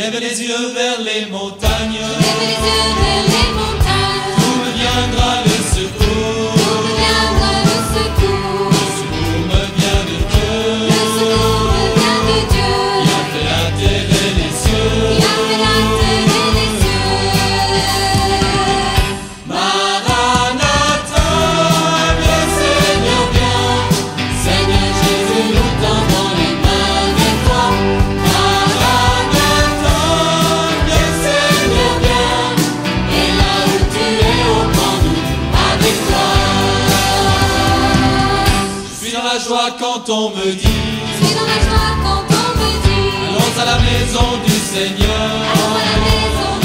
Lève les yeux vers les montagnes. Lève les yeux vers les montagnes. D'où me viendra le secours? D'où me viendra le secours? Le secours me vient de Dieu. Le secours me vient de Dieu. Qui a fait la terre et les cieux. Qui a fait la terre et les cieux. Maranatha, le Seigneur vient. Seigneur Jésus, nous tendons les mains vers toi. Maranatha, le Seigneur vient. Et là où tu es, prends-nous avec toi. Je suis dans la joie quand on me dit. Je suis dans la joie quand on me dit. Allons à la maison du Seigneur. Allons à la maison